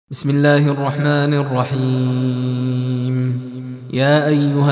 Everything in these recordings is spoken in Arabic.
بسم الله الرحمن الرحيم. يا أيها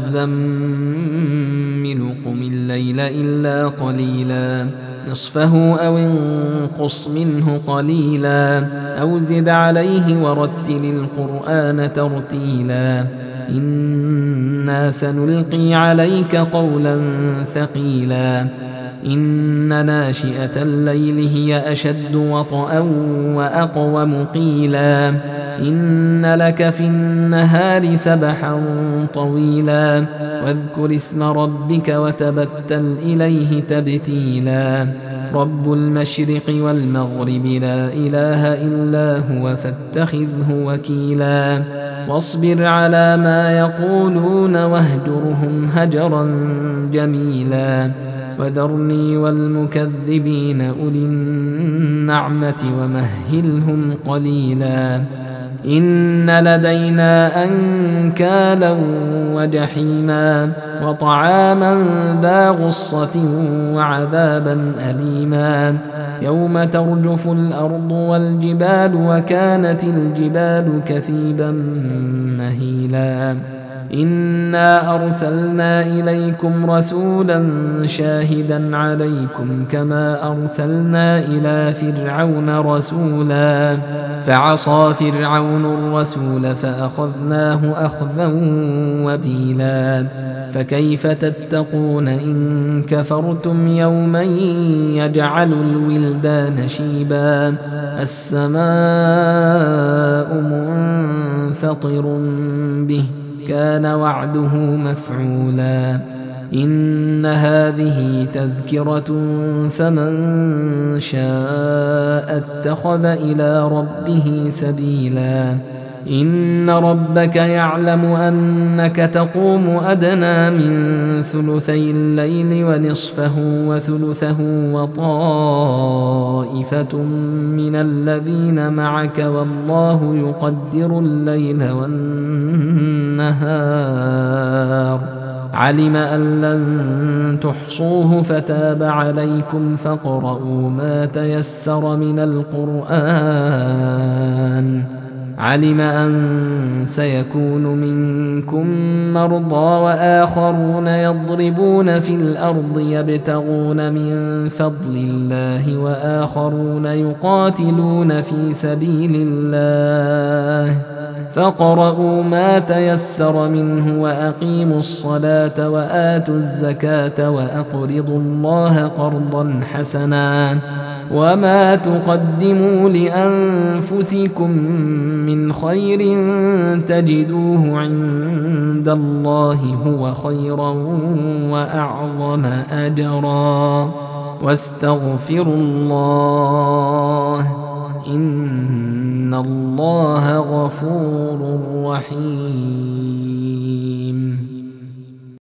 المزمل قم الليل إلا قليلا نصفه أو انقص منه قليلا أو زد عليه ورتل القرآن ترتيلا إنا سنلقي عليك قولا ثقيلا إن ناشئة الليل هي أشد وطئا وأقوم قيلا إن لك في النهار سبحا طويلا واذكر اسم ربك وتبتل إليه تبتيلا رب المشرق والمغرب لا إله إلا هو فاتخذه وكيلا واصبر على ما يقولون واهجرهم هجرا جميلا وذرني والمكذبين أولي النعمة ومهلهم قليلا إن لدينا أنكالا وجحيما وطعاما ذا غصة وعذابا أليما يوم ترجف الأرض والجبال وكانت الجبال كثيبا مهيلا إنا أرسلنا إليكم رسولا شاهدا عليكم كما أرسلنا إلى فرعون رسولا فعصى فرعون الرسول فأخذناه أخذا وبيلا فكيف تتقون إن كفرتم يوما يجعل الولدان شيبا السماء منفطر به كان وعده مفعولا إن هذه تذكرة فمن شاء اتخذ إلى ربه سبيلا إن ربك يعلم أنك تقوم أدنى من ثلثي الليل ونصفه وثلثه وطائفة من الذين معك والله يقدر الليل والنهار علم أن لن تحصوه فتاب عليكم فاقرؤوا ما تيسر من القرآن علم أن سيكون منكم مرضى وآخرون يضربون في الأرض يبتغون من فضل الله وآخرون يقاتلون في سبيل الله فاقرؤوا ما تيسر منه وأقيموا الصلاة وآتوا الزكاة وأقرضوا الله قرضا حسنا وما تقدموا لأنفسكم من خير تجدوه عند الله هو خيرا وأعظم أجرا واستغفروا الله إن الله غفور رحيم.